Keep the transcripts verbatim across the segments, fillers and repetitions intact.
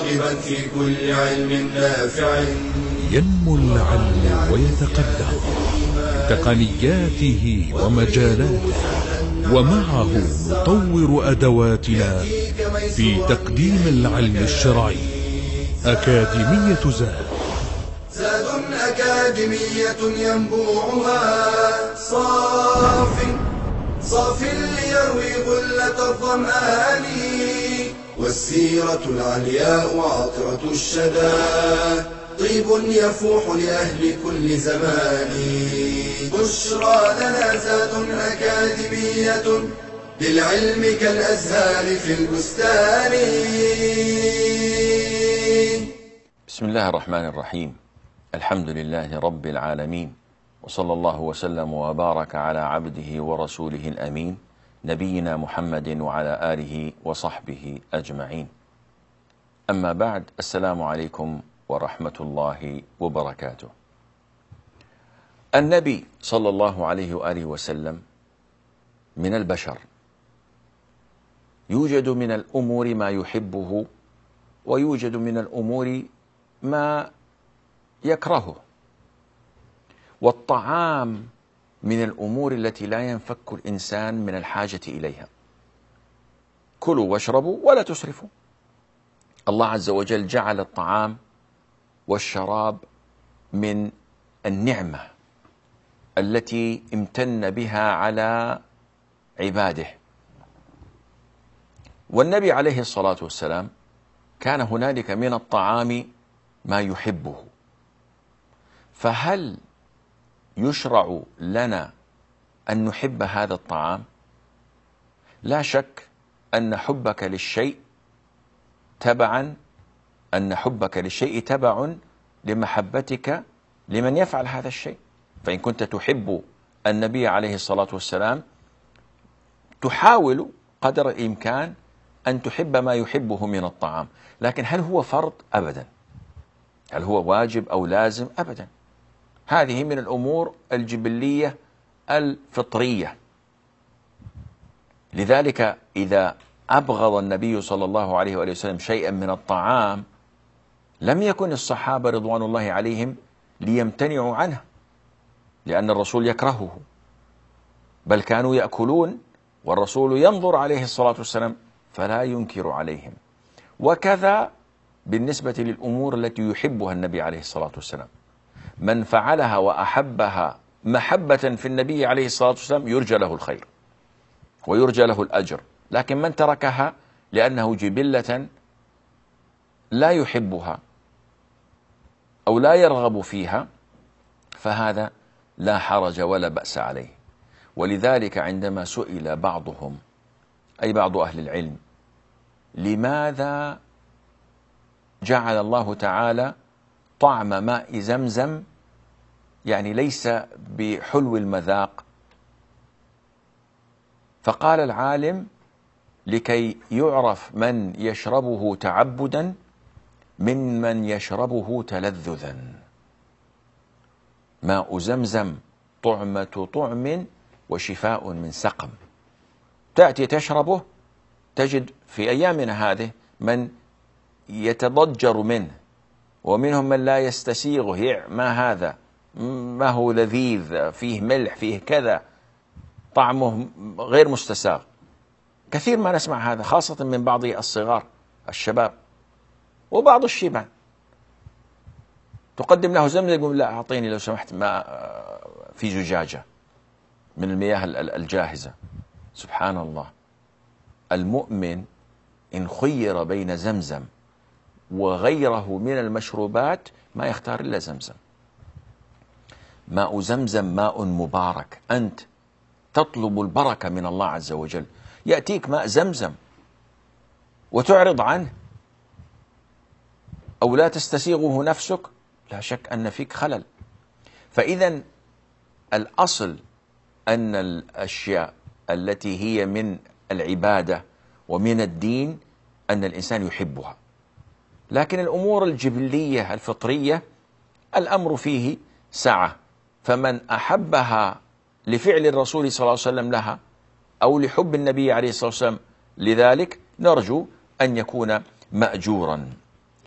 راغبا في كل علم نافع. ينمو العلم ويتقدم بتقنياته ومجالاته، ومعه نطور أدواتنا في تقديم العلم الشرعي. أكاديمية زاد، زاد أكاديمية ينبوعها صاف صاف ليروي غلة الظمآن، والسيرة العلياء عطرة الشدى طيب يفوح لأهل كل زمان. بشرى لنا زاد أكاديمية للعلم كالأزهار في البستان. بسم الله الرحمن الرحيم. الحمد لله رب العالمين، وصلى الله وسلم وبارك على عبده ورسوله الأمين نبينا محمد وعلى آله وصحبه أجمعين. أما بعد، السلام عليكم ورحمة الله وبركاته. النبي صلى الله عليه وآله وسلم من البشر، يوجد من الأمور ما يحبه، ويوجد من الأمور ما يكرهه، والطعام من الأمور التي لا ينفك الإنسان من الحاجة إليها. كلوا واشربوا ولا تسرفوا. الله عز وجل جعل الطعام والشراب من النعمة التي امتن بها على عباده. والنبي عليه الصلاة والسلام كان هنالك من الطعام ما يحبه، فهل يشرع لنا أن نحب هذا الطعام؟ لا شك أن حبك للشيء تبعا أن حبك للشيء تبع لمحبتك لمن يفعل هذا الشيء. فإن كنت تحب النبي عليه الصلاة والسلام، تحاول قدر الإمكان أن تحب ما يحبه من الطعام. لكن هل هو فرض؟ أبدا. هل هو واجب أو لازم؟ أبدا. هذه من الأمور الجبلية الفطرية. لذلك إذا أبغض النبي صلى الله عليه وآله وسلم شيئا من الطعام، لم يكن الصحابة رضوان الله عليهم ليمتنعوا عنه لأن الرسول يكرهه، بل كانوا يأكلون والرسول ينظر عليه الصلاة والسلام فلا ينكر عليهم. وكذا بالنسبة للأمور التي يحبها النبي عليه الصلاة والسلام، من فعلها وأحبها محبة في النبي عليه الصلاة والسلام يرجى له الخير ويرجى له الأجر. لكن من تركها لأنه جبلة لا يحبها أو لا يرغب فيها، فهذا لا حرج ولا بأس عليه. ولذلك عندما سئل بعضهم، أي بعض أهل العلم، لماذا جعل الله تعالى طعم ماء زمزم يعني ليس بحلو المذاق، فقال العالم: لكي يعرف من يشربه تعبدا ممن يشربه تلذذا. ماء زمزم طعمة طعم وشفاء من سقم. تأتي تشربه تجد في أيامنا هذه من يتضجر منه، ومنهم من لا يستسيغه. ما هذا؟ ما هو لذيذ، فيه ملح، فيه كذا، طعمه غير مستساغ. كثير ما نسمع هذا، خاصة من بعض الصغار الشباب وبعض الشيبان. تقدم له زمزم يقول: لا، أعطيني لو سمحت ماء في زجاجة من المياه الجاهزة. سبحان الله. المؤمن إن خير بين زمزم وغيره من المشروبات ما يختار إلا زمزم. ماء زمزم ماء مبارك. أنت تطلب البركة من الله عز وجل، يأتيك ماء زمزم وتعرض عنه أو لا تستسيغه نفسك، لا شك أن فيك خلل. فإذا الأصل أن الأشياء التي هي من العبادة ومن الدين أن الإنسان يحبها. لكن الأمور الجبلية الفطرية الأمر فيه سعة، فمن أحبها لفعل الرسول صلى الله عليه وسلم لها أو لحب النبي عليه الصلاة والسلام لذلك، نرجو أن يكون مأجورا.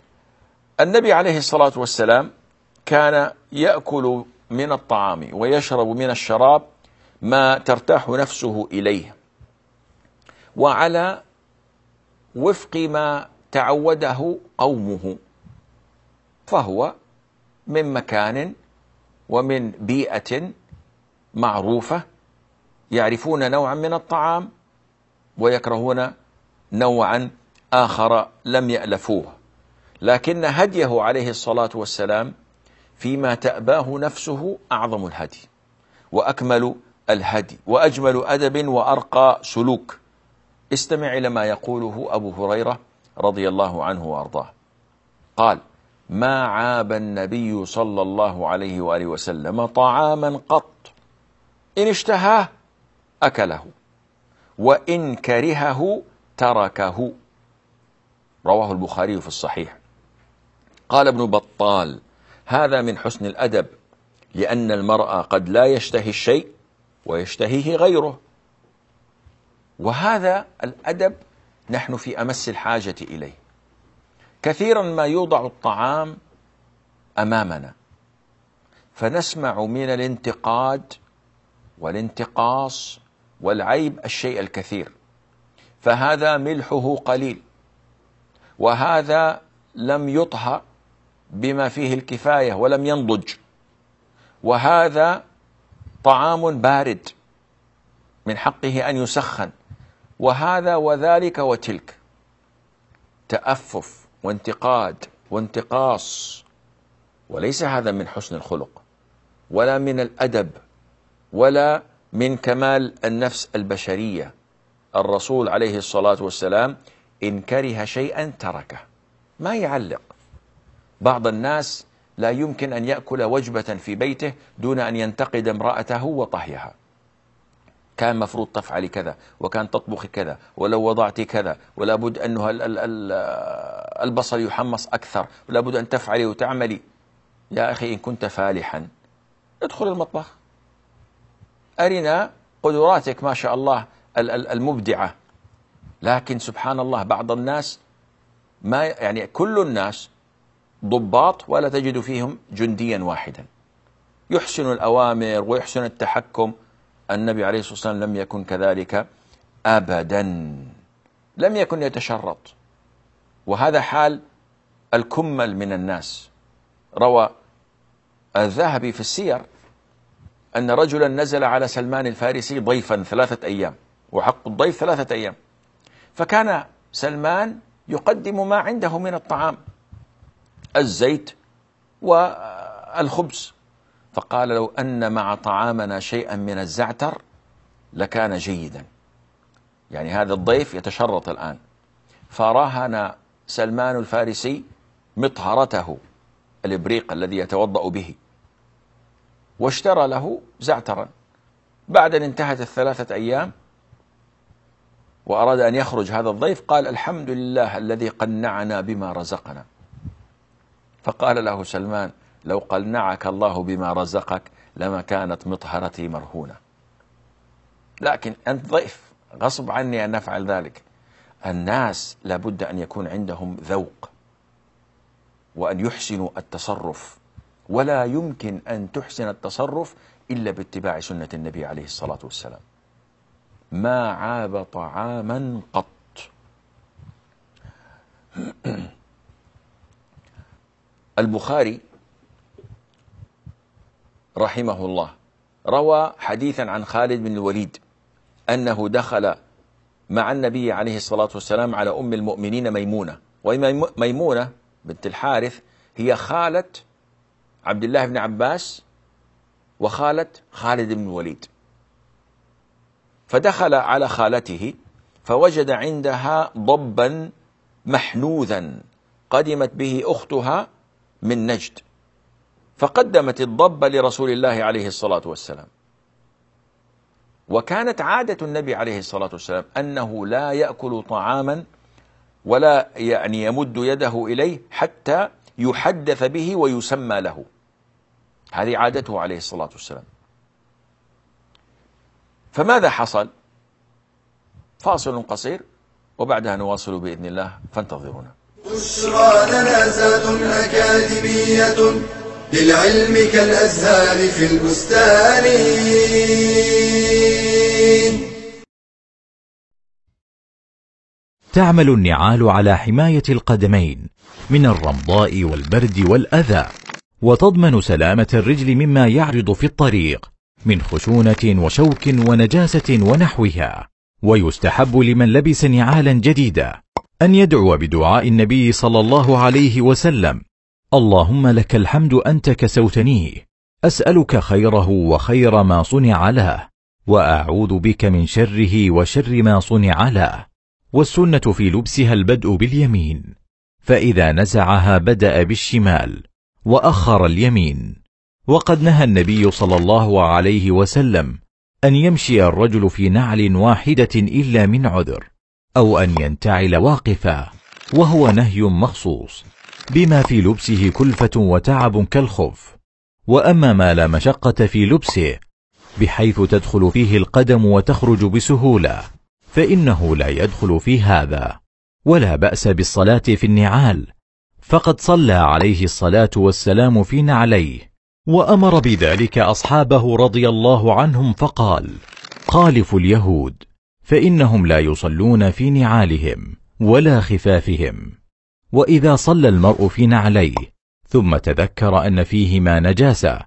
النبي عليه الصلاة والسلام كان يأكل من الطعام ويشرب من الشراب ما ترتاح نفسه إليه، وعلى وفق ما تعوده قومه، فهو من مكان ومن بيئة معروفة يعرفون نوعا من الطعام ويكرهون نوعا آخر لم يألفوه، لكن هديه عليه الصلاة والسلام فيما تأباه نفسه أعظم الهدي وأكمل الهدي وأجمل أدب وأرقى سلوك. استمع إلى ما يقوله أبو هريرة رضي الله عنه وأرضاه، قال: ما عاب النبي صلى الله عليه وآله وسلم طعاما قط، إن اشتهاه أكله وإن كرهه تركه. رواه البخاري في الصحيح. قال ابن بطال: هذا من حسن الأدب، لأن المرء قد لا يشتهي الشيء ويشتهيه غيره، وهذا الأدب نحن في أمس الحاجة إليه. كثيرا ما يوضع الطعام أمامنا فنسمع من الانتقاد والانتقاص والعيب الشيء الكثير، فهذا ملحه قليل، وهذا لم يطهى بما فيه الكفاية ولم ينضج، وهذا طعام بارد من حقه أن يسخن، وهذا وذلك وتلك. تأفف وانتقاد وانتقاص، وليس هذا من حسن الخلق ولا من الأدب ولا من كمال النفس البشرية. الرسول عليه الصلاة والسلام إن كره شيئا تركه، ما يعلق. بعض الناس لا يمكن أن يأكل وجبة في بيته دون أن ينتقد امرأته وطهيها، كان مفروض تفعلي كذا، وكان تطبخي كذا، ولو وضعت كذا، ولا بد أنه البصل يحمص أكثر، ولا بد أن تفعلي وتعملي. يا أخي، إن كنت فالحا ادخل المطبخ، أرنا قدراتك ما شاء الله المبدعة. لكن سبحان الله، بعض الناس ما يعني كل الناس ضباط ولا تجد فيهم جنديا واحدا يحسن الأوامر ويحسن التحكم. النبي عليه الصلاة والسلام لم يكن كذلك أبدا، لم يكن يتشرط، وهذا حال الكمل من الناس. روى الذهبي في السير أن رجلا نزل على سلمان الفارسي ضيفا ثلاثة أيام، وحق الضيف ثلاثة أيام، فكان سلمان يقدم ما عنده من الطعام، الزيت والخبز، فقال: لو أن مع طعامنا شيئا من الزعتر لكان جيدا. يعني هذا الضيف يتشرط الآن، فرهن سلمان الفارسي مطهرته الإبريق الذي يتوضأ به، واشترى له زعترا. بعد أن انتهت الثلاثة أيام وأراد أن يخرج هذا الضيف، قال: الحمد لله الذي قنعنا بما رزقنا. فقال له سلمان: لو قنعك الله بما رزقك لما كانت مطهرتي مرهونة، لكن أنت ضيف، غصب عني أن نفعل ذلك. الناس لابد أن يكون عندهم ذوق وأن يحسنوا التصرف، ولا يمكن أن تحسن التصرف إلا باتباع سنة النبي عليه الصلاة والسلام. ما عاب طعاما قط. البخاري رحمه الله روى حديثا عن خالد بن الوليد أنه دخل مع النبي عليه الصلاة والسلام على أم المؤمنين ميمونة، وميمونة بنت الحارث هي خالة عبد الله بن عباس وخالة خالد بن الوليد. فدخل على خالته فوجد عندها ضبا محنوذا قدمت به أختها من نجد، فقدمت الضب لرسول الله عليه الصلاة والسلام. وكانت عادة النبي عليه الصلاة والسلام أنه لا يأكل طعاما ولا يعني يمد يده إليه حتى يحدث به ويسمى له، هذه عادته عليه الصلاة والسلام. فماذا حصل؟ فاصل قصير وبعدها نواصل بإذن الله، فانتظرونا. بشرى لنا زاد أكاديمية للعلم كالأزهار في البستان. تعمل النعال على حماية القدمين من الرمضاء والبرد والأذى، وتضمن سلامة الرجل مما يعرض في الطريق من خشونة وشوك ونجاسة ونحوها. ويستحب لمن لبس نعالا جديدة أن يدعو بدعاء النبي صلى الله عليه وسلم: اللهم لك الحمد أنت كسوتنيه، أسألك خيره وخير ما صنع له، وأعوذ بك من شره وشر ما صنع له. والسنة في لبسها البدء باليمين، فإذا نزعها بدأ بالشمال وأخر اليمين. وقد نهى النبي صلى الله عليه وسلم أن يمشي الرجل في نعل واحدة إلا من عذر، أو أن ينتعل واقفا، وهو نهي مخصوص بما في لبسه كلفة وتعب كالخف. وأما ما لا مشقة في لبسه بحيث تدخل فيه القدم وتخرج بسهولة فإنه لا يدخل في هذا. ولا بأس بالصلاة في النعال، فقد صلى عليه الصلاة والسلام في نعليه، وأمر بذلك أصحابه رضي الله عنهم فقال: خالفوا اليهود فإنهم لا يصلون في نعالهم ولا خفافهم. وإذا صلى المرء في نعليه ثم تذكر أن فيهما نجاسة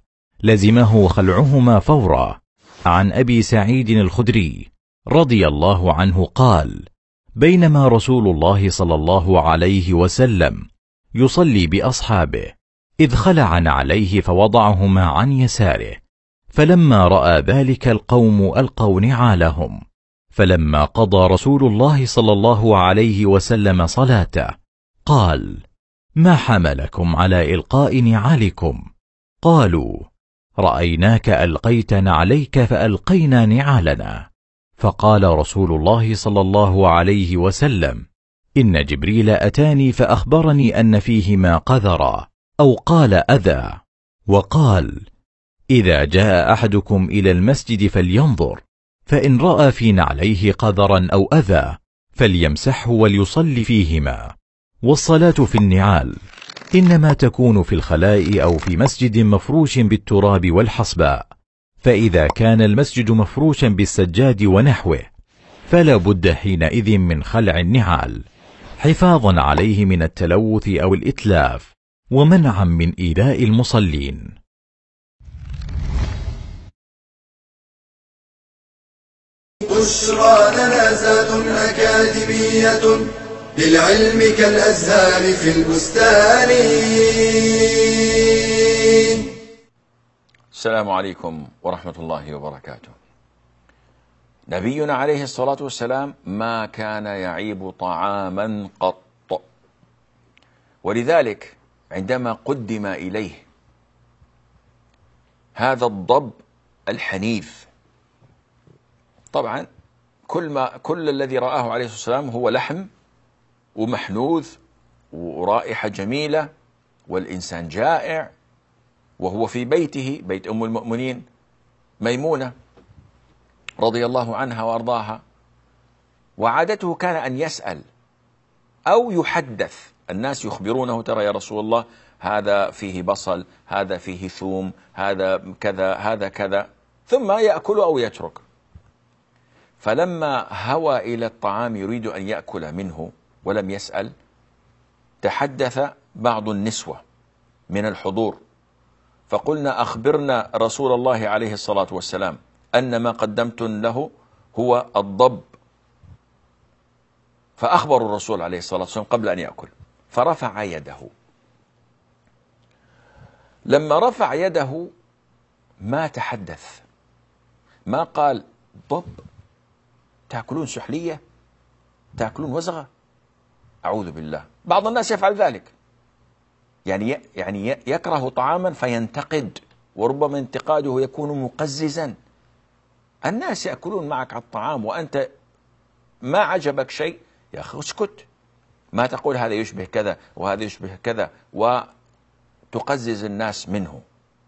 لزمه خلعهما فورا. عن أبي سعيد الخدري رضي الله عنه قال: بينما رسول الله صلى الله عليه وسلم يصلي بأصحابه إذ خلع نعليه فوضعهما عن يساره، فلما رأى ذلك القوم ألقوا نعالهم. فلما قضى رسول الله صلى الله عليه وسلم صلاته قال: ما حملكم على إلقاء نعالكم؟ قالوا: رأيناك ألقيت نعليك فألقينا نعالنا. فقال رسول الله صلى الله عليه وسلم: إن جبريل أتاني فأخبرني أن فيهما قذرا، أو قال أذى، وقال: إذا جاء أحدكم إلى المسجد فلينظر، فإن رأى في نعليه قذرا أو أذى فليمسحه وليصلي فيهما. والصلاة في النعال إنما تكون في الخلاء أو في مسجد مفروش بالتراب والحصباء، فإذا كان المسجد مفروشا بالسجاد ونحوه فلا بد حينئذ من خلع النعال، حفاظا عليه من التلوث أو الإتلاف، ومنعا من إيذاء المصلين. بشرى لنا زاد أكاديمية للعلم كالأزهار في البستان. السلام عليكم ورحمة الله وبركاته. نبينا عليه الصلاة والسلام ما كان يعيب طعاما قط، ولذلك عندما قدم إليه هذا الضب الحنيف، طبعا كل ما كل الذي رآه عليه الصلاة والسلام هو لحم ومحنوذ ورائحة جميلة، والإنسان جائع، وهو في بيته، بيت أم المؤمنين ميمونة رضي الله عنها وأرضاها. وعادته كان أن يسأل أو يحدث الناس، يخبرونه: ترى يا رسول الله هذا فيه بصل، هذا فيه ثوم، هذا كذا، هذا كذا، ثم يأكل أو يترك. فلما هوى إلى الطعام يريد أن يأكل منه ولم يسأل، تحدث بعض النسوة من الحضور فقلنا: أخبرنا رسول الله عليه الصلاة والسلام أن ما قدمتن له هو الضب. فأخبروا الرسول عليه الصلاة والسلام قبل أن يأكل، فرفع يده. لما رفع يده ما تحدث، ما قال: ضب؟ تأكلون سحلية؟ تأكلون وزغة؟ أعوذ بالله. بعض الناس يفعل ذلك، يعني يعني يكره طعاما فينتقد، وربما انتقاده يكون مقززا. الناس يأكلون معك على الطعام وأنت ما عجبك شيء، يا أخي اسكت، ما تقول هذا يشبه كذا وهذا يشبه كذا وتقزز الناس منه.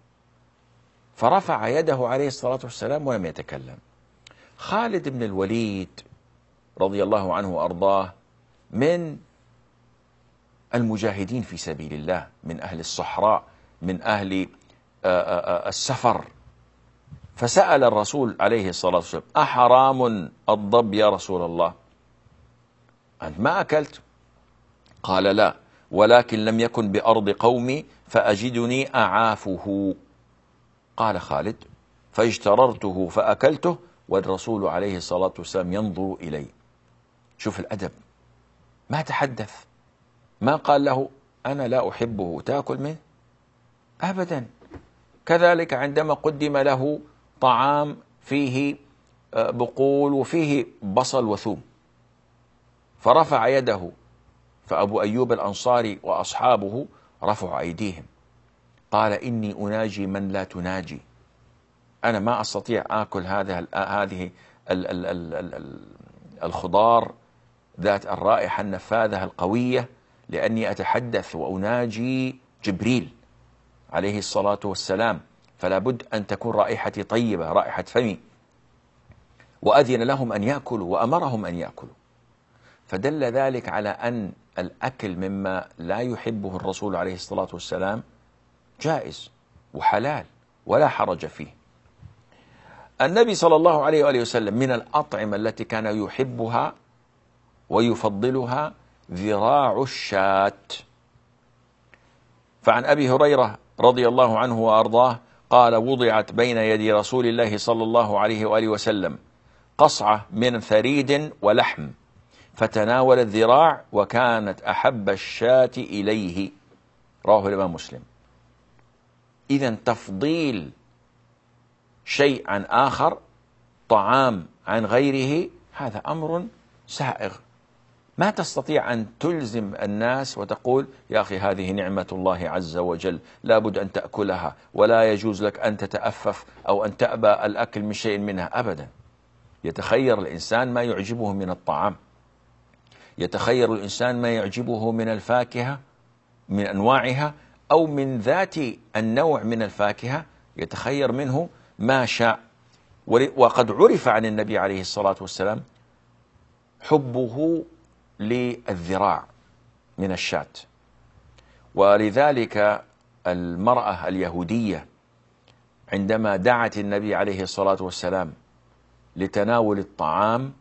فرفع يده عليه الصلاة والسلام ولم يتكلم. خالد بن الوليد رضي الله عنه وأرضاه من المجاهدين في سبيل الله من أهل الصحراء، من أهل السفر. فسأل الرسول عليه الصلاة والسلام: أحرام الضب يا رسول الله؟ أنت ما أكلت؟ قال: لا، ولكن لم يكن بأرض قومي فأجدني أعافه. قال خالد: فاجتررته فأكلته والرسول عليه الصلاة والسلام ينظر إلي. شوف الأدب، ما تحدث، ما قال له أنا لا أحبه تأكل منه أبدا. كذلك عندما قدم له طعام فيه بقول وفيه بصل وثوم فرفع يده، فأبو أيوب الأنصاري وأصحابه رفعوا أيديهم، قال: إني أناجي من لا تناجي، أنا ما أستطيع آكل هذه هذه الخضار ذات الرائحة النفاذة القوية، لأني أتحدث وأناجي جبريل عليه الصلاة والسلام، فلا بد أن تكون رائحتي طيبة، رائحة فمي. وأذن لهم أن يأكلوا وأمرهم أن يأكلوا. فدل ذلك على أن الأكل مما لا يحبه الرسول عليه الصلاة والسلام جائز وحلال ولا حرج فيه. النبي صلى الله عليه وآله وسلم من الأطعمة التي كان يحبها ويفضلها ذراع الشاة. فعن أبي هريرة رضي الله عنه وأرضاه قال: وضعت بين يدي رسول الله صلى الله عليه وآله وسلم قصعة من ثريد ولحم، فتناول الذراع وكانت أحب الشاة إليه. رواه الإمام مسلم. إذن تفضيل شيء عن آخر، طعام عن غيره، هذا أمر سائغ. ما تستطيع أن تلزم الناس وتقول: يا أخي هذه نعمة الله عز وجل لا بد أن تأكلها، ولا يجوز لك أن تتأفف أو أن تأبى الأكل من شيء منها. أبدا. يتخير الإنسان ما يعجبه من الطعام، يتخير الإنسان ما يعجبه من الفاكهة من أنواعها أو من ذات النوع من الفاكهة، يتخير منه ما شاء. وقد عرف عن النبي عليه الصلاة والسلام حبه للذراع من الشاة، ولذلك المرأة اليهودية عندما دعت النبي عليه الصلاة والسلام لتناول الطعام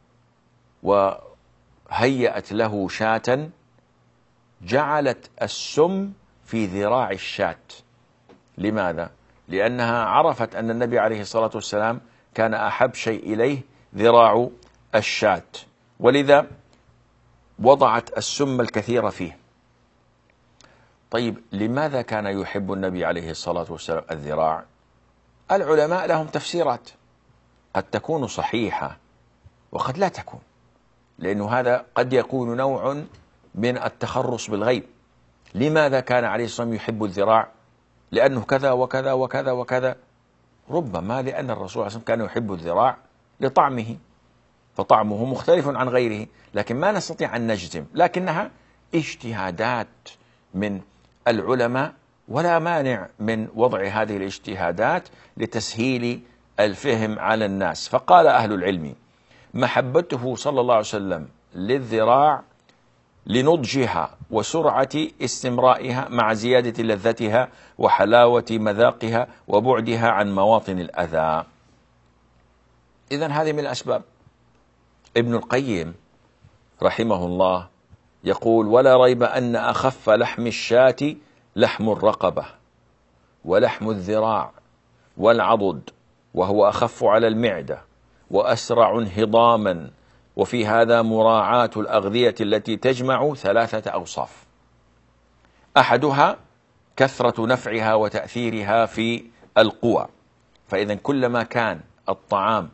وهيأت له شاة، جعلت السم في ذراع الشاة. لماذا؟ لأنها عرفت أن النبي عليه الصلاة والسلام كان أحب شيء إليه ذراع الشاة، ولذا وضعت السم الكثير فيه. طيب، لماذا كان يحب النبي عليه الصلاة والسلام الذراع؟ العلماء لهم تفسيرات، قد تكون صحيحة وقد لا تكون، لأنه هذا قد يكون نوع من التخرص بالغيب. لماذا كان عليه الصلاة والسلام يحب الذراع؟ لأنه كذا وكذا وكذا وكذا. ربما لأن الرسول صلى الله عليه وسلم كان يحب الذراع لطعمه، فطعمه مختلف عن غيره، لكن ما نستطيع أن نجزم، لكنها اجتهادات من العلماء، ولا مانع من وضع هذه الاجتهادات لتسهيل الفهم على الناس. فقال أهل العلم: محبته صلى الله عليه وسلم للذراع لنضجها وسرعة استمرائها مع زيادة لذتها وحلاوة مذاقها وبعدها عن مواطن الأذى. إذن هذه من الأسباب. ابن القيم رحمه الله يقول: ولا ريب أن أخف لحم الشاة لحم الرقبة ولحم الذراع والعضد، وهو أخف على المعدة وأسرع انهضاما، وفي هذا مراعاة الأغذية التي تجمع ثلاثة أوصاف: أحدها كثرة نفعها وتأثيرها في القوى، فإذا كلما كان الطعام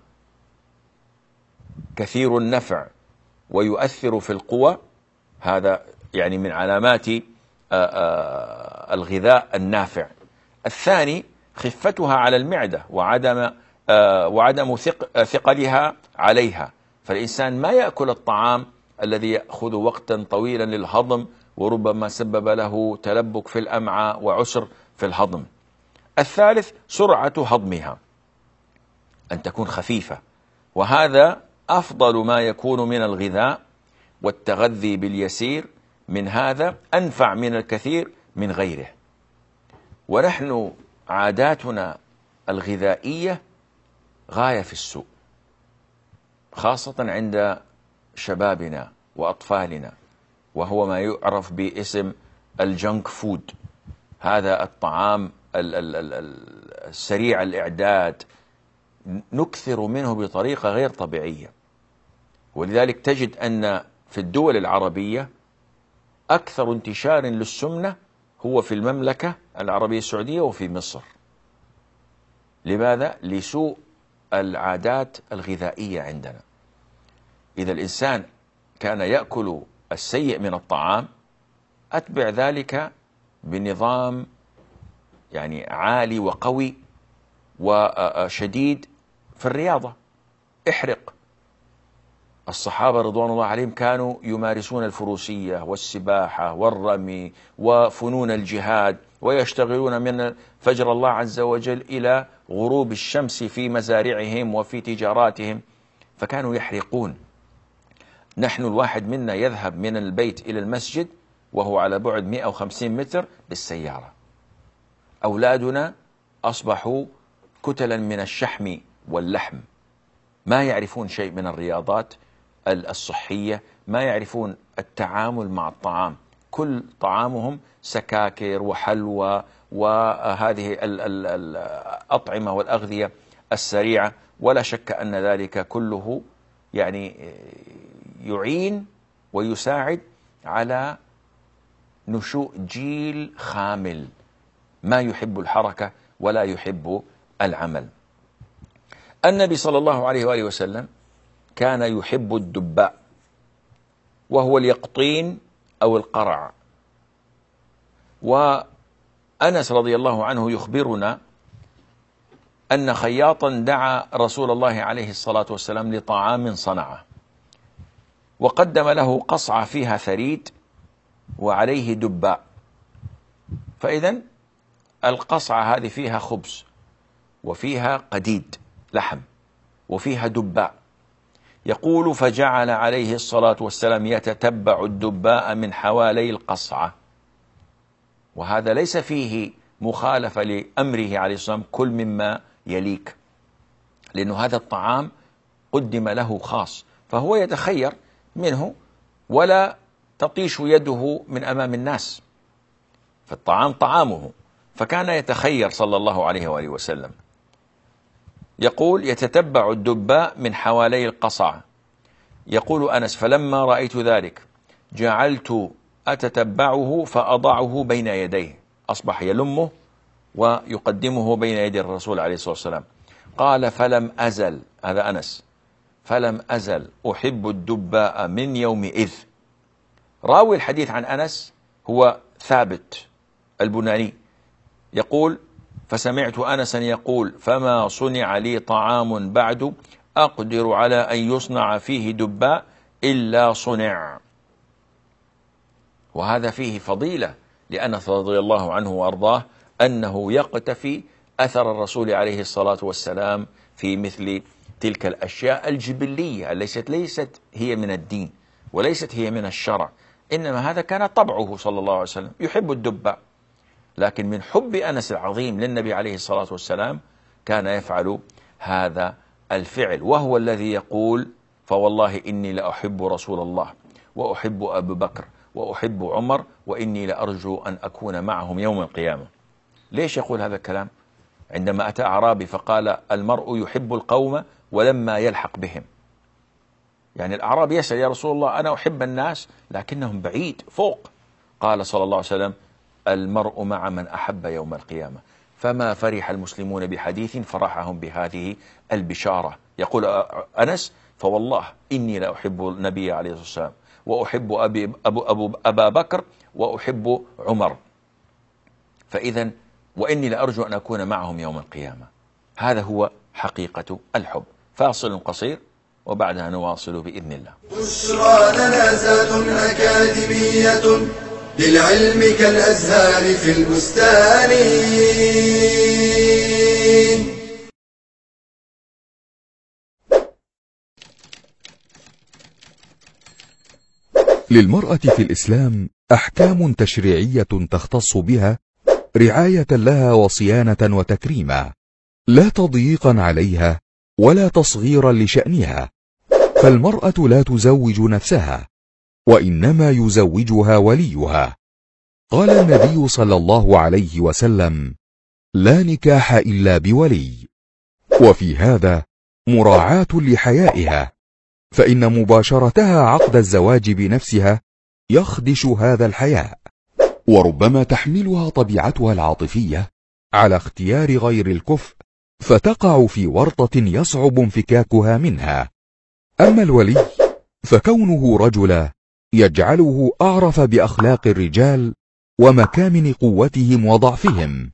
كثير النفع ويؤثر في القوى، هذا يعني من علامات الغذاء النافع. الثاني خفتها على المعدة وعدم وعدم ثقلها عليها، فالإنسان ما يأكل الطعام الذي يأخذ وقتا طويلا للهضم وربما سبب له تلبك في الأمعاء وعسر في الهضم. الثالث سرعة هضمها، أن تكون خفيفة، وهذا أفضل ما يكون من الغذاء والتغذي باليسير من هذا أنفع من الكثير من غيره. ونحن عاداتنا الغذائية غاية في السوء، خاصة عند شبابنا وأطفالنا، وهو ما يعرف باسم الجنك فود. هذا الطعام السريع الإعداد نكثر منه بطريقة غير طبيعية. ولذلك تجد أن في الدول العربية أكثر انتشار للسمنة هو في المملكة العربية السعودية وفي مصر. لماذا؟ لسوء العادات الغذائية عندنا. إذا الإنسان كان يأكل السيء من الطعام، أتبع ذلك بنظام يعني عالي وقوي وشديد في الرياضة. احرق. الصحابة رضوان الله عليهم كانوا يمارسون الفروسية والسباحة والرمي وفنون الجهاد، ويشتغلون من فجر الله عز وجل إلى غروب الشمس في مزارعهم وفي تجاراتهم، فكانوا يحرقون. نحن الواحد منا يذهب من البيت إلى المسجد وهو على بعد مئة وخمسين متر بالسيارة. أولادنا أصبحوا كتلا من الشحم واللحم، ما يعرفون شيء من الرياضات الصحية، ما يعرفون التعامل مع الطعام. كل طعامهم سكاكر وحلوى وهذه الأطعمة والأغذية السريعة، ولا شك أن ذلك كله يعني يعين ويساعد على نشوء جيل خامل ما يحب الحركة ولا يحب العمل. النبي صلى الله عليه وآله وسلم كان يحب الدباء، وهو اليقطين أو القرع. وأنس رضي الله عنه يخبرنا أن خياطا دعا رسول الله عليه الصلاة والسلام لطعام صنعه، وقدم له قصعة فيها ثريد وعليه دباء. فإذن القصعة هذه فيها خبز وفيها قديد لحم وفيها دباء. يقول فجعل عليه الصلاة والسلام يتتبع الدباء من حوالي القصعة. وهذا ليس فيه مخالفة لأمره عليه الصلاة والسلام كل مما يليك، لأنه هذا الطعام قدم له خاص، فهو يتخير منه ولا تطيش يده من أمام الناس، فالطعام طعامه، فكان يتخير صلى الله عليه وآله وسلم. يقول يتتبع الدباء من حوالي القصعة. يقول أنس فلما رأيت ذلك جعلت أتتبعه فأضعه بين يديه، أصبح يلمه ويقدمه بين يدي الرسول عليه الصلاة والسلام. قال فلم أزل، هذا أنس، فلم أزل أحب الدباء من يومئذ. راوي الحديث عن أنس هو ثابت البناني، يقول فسمعت أنسا يقول فما صنع لي طعام بعد أقدر على أن يصنع فيه دباء إلا صنع. وهذا فيه فضيلة لأنس رضي الله عنه وأرضاه أنه يقتفي أثر الرسول عليه الصلاة والسلام في مثل تلك الأشياء الجبلية ليست ليست هي من الدين وليست هي من الشرع، إنما هذا كان طبعه صلى الله عليه وسلم، يحب الدباء. لكن من حب أنس العظيم للنبي عليه الصلاة والسلام كان يفعل هذا الفعل، وهو الذي يقول فوالله إني لأحب رسول الله وأحب أبو بكر وأحب عمر وإني لأرجو أن أكون معهم يوم القيامة. ليش يقول هذا الكلام؟ عندما أتى أعرابي فقال المرء يحب القوم ولما يلحق بهم. يعني الأعرابي يسأل يا رسول الله أنا أحب الناس لكنهم بعيد فوق. قال صلى الله عليه وسلم المرء مع من أحب يوم القيامة. فما فرح المسلمون بحديث فرحهم بهذه البشارة. يقول أنس فوالله إني لأحب النبي عليه الصلاة والسلام وأحب أبي أبو أبو أبا بكر وأحب عمر، فإذا وإني لأرجو أن أكون معهم يوم القيامة. هذا هو حقيقة الحب. فاصل قصير وبعدها نواصل بإذن الله. بشرى لنا زاد أكاديمية للعلم كالأزهار في البستان. للمرأة في الإسلام أحكام تشريعية تختص بها رعاية لها وصيانة وتكريما، لا تضييقا عليها ولا تصغيرا لشأنها، فالمرأة لا تزوج نفسها، وإنما يزوجها وليها. قال النبي صلى الله عليه وسلم: لا نكاح إلا بولي. وفي هذا مراعاة لحيائها، فإن مباشرتها عقد الزواج بنفسها يخدش هذا الحياء، وربما تحملها طبيعتها العاطفية على اختيار غير الكفء، فتقع في ورطة يصعب انفكاكها منها. أما الولي فكونه رجلا يجعله أعرف بأخلاق الرجال ومكامن قوتهم وضعفهم،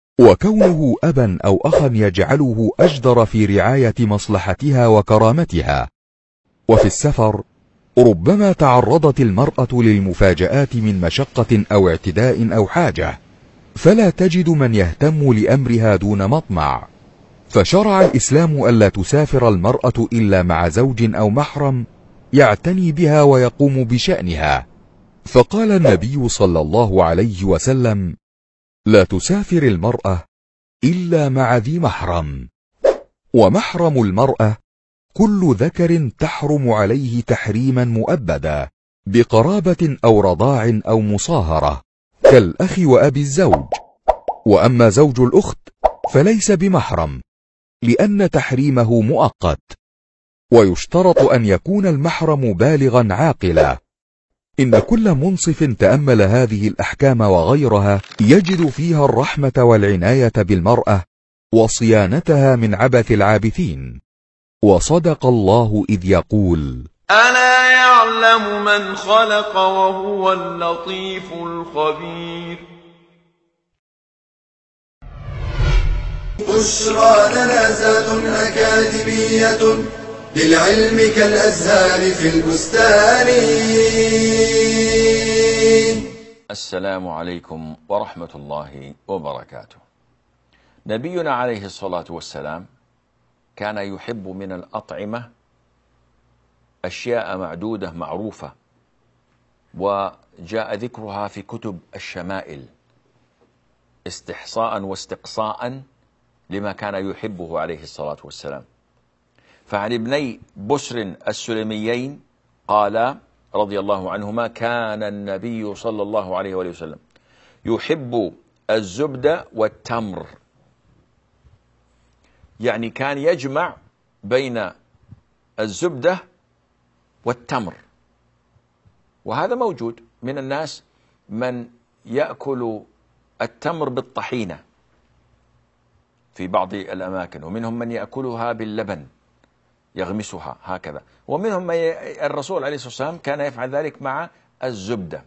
وكونه أبا أو أخا يجعله أجدر في رعاية مصلحتها وكرامتها. وفي السفر ربما تعرضت المرأة للمفاجآت من مشقة أو اعتداء أو حاجة، فلا تجد من يهتم لأمرها دون مطمع، فشرع الإسلام ألا تسافر المرأة إلا مع زوج أو محرم يعتني بها ويقوم بشأنها. فقال النبي صلى الله عليه وسلم: لا تسافر المرأة إلا مع ذي محرم. ومحرم المرأة كل ذكر تحرم عليه تحريما مؤبدا بقرابة أو رضاع أو مصاهرة، كالأخ وأبي الزوج. وأما زوج الأخت فليس بمحرم، لأن تحريمه مؤقت، ويشترط أن يكون المحرم بالغا عاقلا. إن كل منصف تأمل هذه الأحكام وغيرها يجد فيها الرحمة والعناية بالمرأة وصيانتها من عبث العابثين. وصدق الله إذ يقول: ألا يعلم من خلق وهو اللطيف الخبير. بشرى لنا زاد أكاديمية للعلم كالأزهار في البستان. السلام عليكم ورحمة الله وبركاته. نبينا عليه الصلاة والسلام كان يحب من الأطعمة أشياء معدودة معروفة، وجاء ذكرها في كتب الشمائل استحصاء واستقصاء لما كان يحبه عليه الصلاة والسلام. فعن ابني بسر السلميين قال رضي الله عنهما: كان النبي صلى الله عليه وآله وسلم يحب الزبد والتمر، يعني كان يجمع بين الزبدة والتمر. وهذا موجود من الناس من يأكل التمر بالطحينة في بعض الأماكن، ومنهم من يأكلها باللبن يغمسها هكذا، ومنهم من ي... الرسول عليه الصلاة والسلام كان يفعل ذلك مع الزبدة.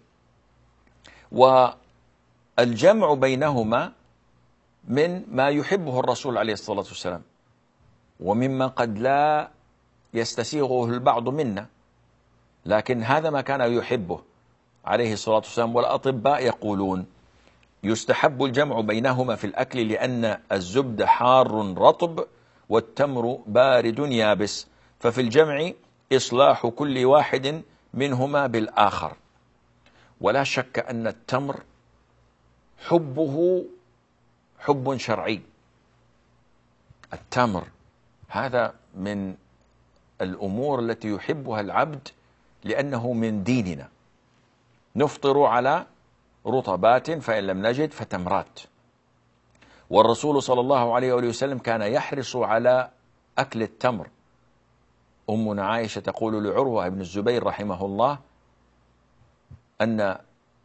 والجمع بينهما من ما يحبه الرسول عليه الصلاة والسلام، ومما قد لا يستسيغه البعض منا، لكن هذا ما كان يحبه عليه الصلاة والسلام. والأطباء يقولون يستحب الجمع بينهما في الأكل، لأن الزبد حار رطب والتمر بارد يابس، ففي الجمع إصلاح كل واحد منهما بالآخر. ولا شك أن التمر حبه حب شرعي. التمر هذا من الأمور التي يحبها العبد لأنه من ديننا. نفطر على رطبات، فإن لم نجد فتمرات. والرسول صلى الله عليه وآله وسلم كان يحرص على أكل التمر. أمنا عائشة تقول لعروة بن الزبير رحمه الله أن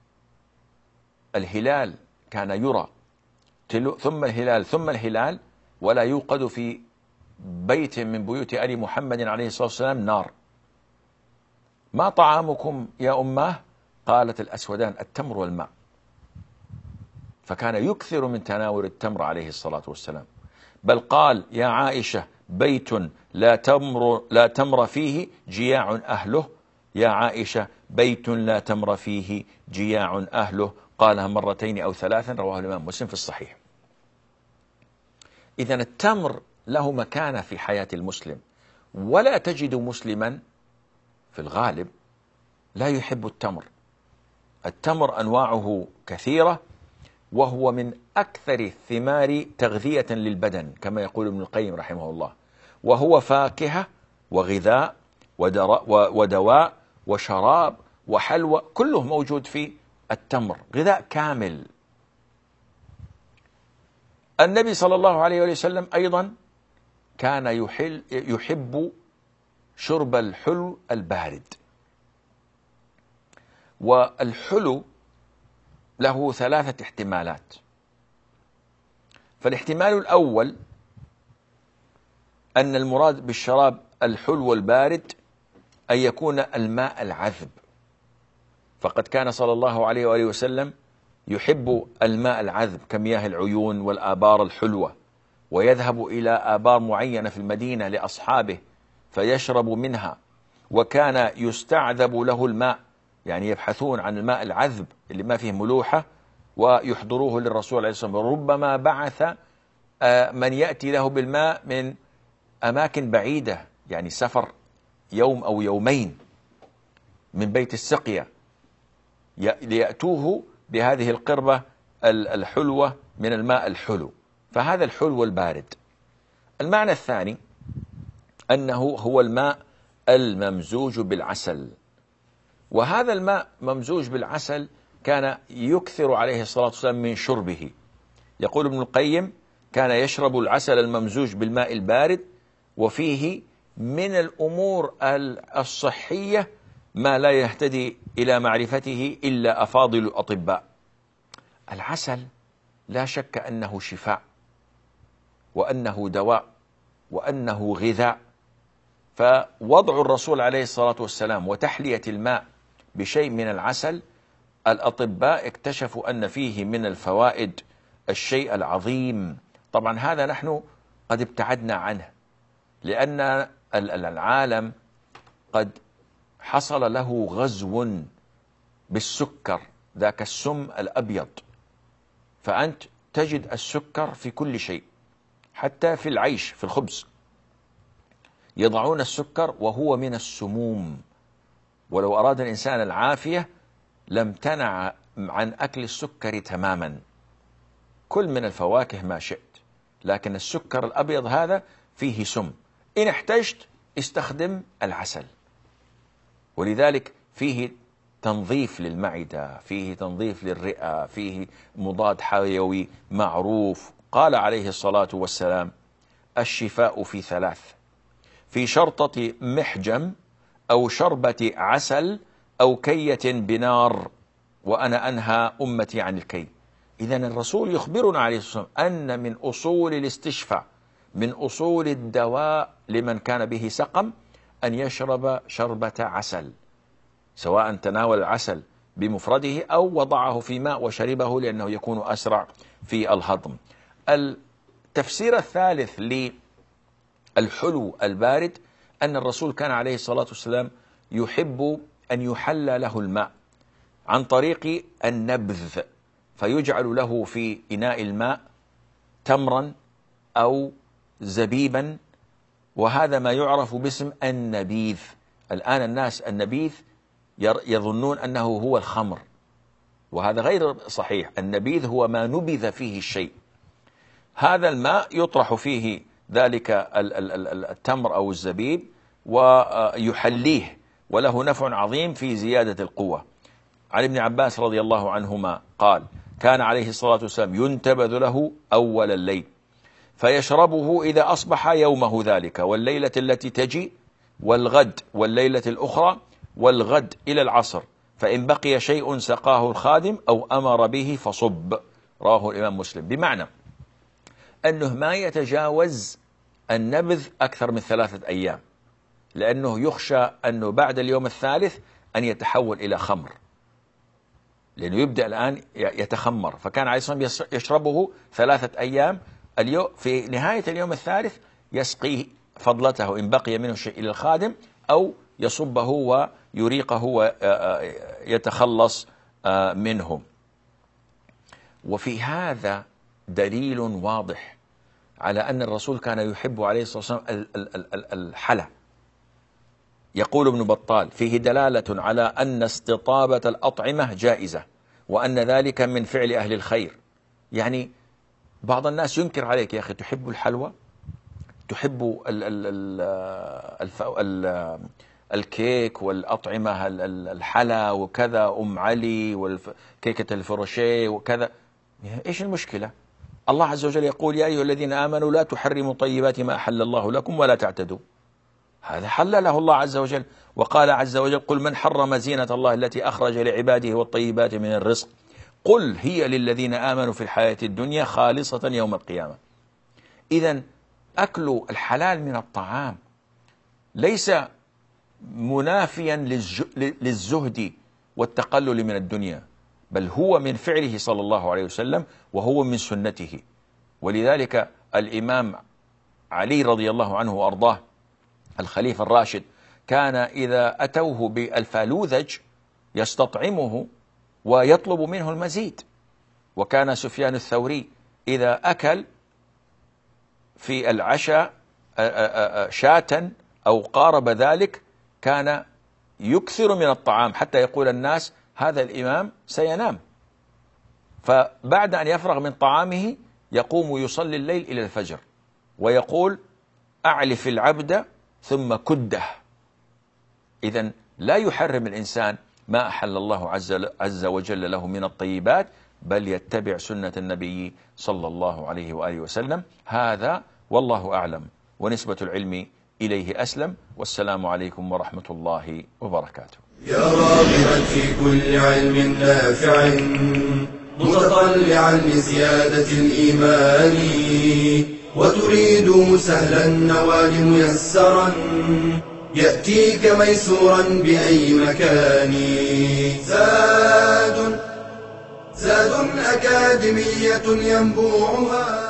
الهلال كان يرى ثم الهلال ثم الهلال، ولا يوقد في بيت من بيوت آل محمد عليه الصلاة والسلام نار. ما طعامكم يا أماه؟ قالت: الأسودان، التمر والماء. فكان يكثر من تناول التمر عليه الصلاة والسلام. بل قال: يا عائشة، بيت لا تمر, لا تمر فيه جياع أهله. يا عائشة، بيت لا تمر فيه جياع أهله. قالها مرتين أو ثلاثا، رواه الإمام مسلم في الصحيح. إذن التمر له مكانة في حياة المسلم، ولا تجد مسلما في الغالب لا يحب التمر. التمر أنواعه كثيرة، وهو من أكثر الثمار تغذية للبدن كما يقول ابن القيم رحمه الله، وهو فاكهة وغذاء ودواء وشراب وحلوى، كله موجود في التمر، غذاء كامل. النبي صلى الله عليه وسلم أيضا كان يحل يحب شرب الحلو البارد. والحلو له ثلاثة احتمالات. فالاحتمال الأول أن المراد بالشراب الحلو البارد أن يكون الماء العذب، فقد كان صلى الله عليه وآله وسلم يحب الماء العذب كمياه العيون والآبار الحلوة، ويذهب إلى آبار معينة في المدينة لأصحابه فيشرب منها، وكان يستعذب له الماء، يعني يبحثون عن الماء العذب اللي ما فيه ملوحة ويحضروه للرسول عليه الصلاة والسلام. ربما بعث من يأتي له بالماء من أماكن بعيدة، يعني سفر يوم أو يومين من بيت السقية، ليأتوه بهذه القربة الحلوة من الماء الحلو، فهذا الحلو البارد. المعنى الثاني أنه هو الماء الممزوج بالعسل، وهذا الماء ممزوج بالعسل كان يكثر عليه الصلاة والسلام من شربه. يقول ابن القيم: كان يشرب العسل الممزوج بالماء البارد، وفيه من الأمور الصحية ما لا يهتدي إلى معرفته إلا أفاضل الأطباء. العسل لا شك أنه شفاء، وأنه دواء، وأنه غذاء. فوضع الرسول عليه الصلاة والسلام وتحلية الماء بشيء من العسل، الأطباء اكتشفوا أن فيه من الفوائد الشيء العظيم. طبعا هذا نحن قد ابتعدنا عنه، لأن العالم قد حصل له غزو بالسكر، ذاك السم الأبيض، فأنت تجد السكر في كل شيء، حتى في العيش، في الخبز يضعون السكر، وهو من السموم. ولو أراد الإنسان العافية لم تنع عن أكل السكر تماما، كل من الفواكه ما شئت، لكن السكر الأبيض هذا فيه سم، إن احتجت استخدم العسل. ولذلك فيه تنظيف للمعدة، فيه تنظيف للرئة، فيه مضاد حيوي معروف. قال عليه الصلاة والسلام: الشفاء في ثلاث: في شرطة محجم، أو شربة عسل، أو كية بنار، وأنا أنهى أمتي عن الكي. إذن الرسول يخبرنا عليه الصلاة والسلام أن من أصول الاستشفاء، من أصول الدواء لمن كان به سقم، أن يشرب شربة عسل، سواء تناول العسل بمفرده أو وضعه في ماء وشربه، لأنه يكون أسرع في الهضم. التفسير الثالث للحلو البارد أن الرسول كان عليه الصلاة والسلام يحب أن يحلى له الماء عن طريق النبذ، فيجعل له في إناء الماء تمرا أو زبيبا، وهذا ما يعرف باسم النبيذ. الآن الناس النبيذ يظنون أنه هو الخمر، وهذا غير صحيح. النبيذ هو ما نبذ فيه الشيء. هذا الماء يطرح فيه ذلك التمر أو الزبيب ويحليه، وله نفع عظيم في زيادة القوة. عن ابن عباس رضي الله عنهما قال: كان عليه الصلاة والسلام ينتبذ له أول الليل، فيشربه إذا أصبح يومه ذلك، والليلة التي تجي، والغد، والليلة الأخرى، والغد إلى العصر، فإن بقي شيء سقاه الخادم أو أمر به فصب. رواه الإمام مسلم. بمعنى أنه ما يتجاوز النبذ أكثر من ثلاثة أيام، لأنه يخشى أنه بعد اليوم الثالث أن يتحول إلى خمر، لأنه يبدأ الآن يتخمر. فكان عليه الصلاة والسلام يشربه ثلاثة أيام، اليوم في نهاية اليوم الثالث يسقيه فضلته إن بقي منه شيء إلى الخادم، أو يصبه ويريقه ويتخلص منه. وفي هذا دليل واضح على أن الرسول كان يحب عليه الصلاة والسلام الحلى، يقول ابن بطال: فيه دلالة على أن استطابة الأطعمة جائزة، وأن ذلك من فعل أهل الخير. يعني بعض الناس ينكر عليك: يا أخي تحب الحلوى، تحب ال ال ال الف ال الكيك والأطعمة الحلا وكذا، أم علي وكيكة الفروشيه وكذا، إيش المشكلة؟ الله عز وجل يقول: يا أيها الذين آمنوا لا تحرموا طيبات ما أحل الله لكم ولا تعتدوا. هذا حلله الله عز وجل. وقال عز وجل: قل من حرم زينة الله التي أخرج لعباده والطيبات من الرزق قل هي للذين آمنوا في الحياة الدنيا خالصة يوم القيامة. إذن أكل الحلال من الطعام ليس منافيا للزهد والتقلل من الدنيا، بل هو من فعله صلى الله عليه وسلم، وهو من سنته. ولذلك الإمام علي رضي الله عنه وأرضاه الخليفة الراشد كان إذا أتوه بالفالوذج يستطعمه ويطلب منه المزيد. وكان سفيان الثوري إذا أكل في العشاء شاة أو قارب ذلك كان يكثر من الطعام حتى يقول الناس: هذا الإمام سينام. فبعد أن يفرغ من طعامه يقوم يصلي الليل إلى الفجر، ويقول: أعلف العبد ثم كده. إذن لا يحرم الإنسان ما أحل الله عز وجل له من الطيبات، بل يتبع سنة النبي صلى الله عليه وآله وسلم. هذا والله أعلم، ونسبة العلم إليه أسلم. والسلام عليكم ورحمة الله وبركاته. يا راغبا في كل علم نافع متطلعا لزيادة الإيمان، وتريد سهلا النوال ميسرا يأتيك ميسورا بأي مكان. زاد زاد أكاديمية ينبوعها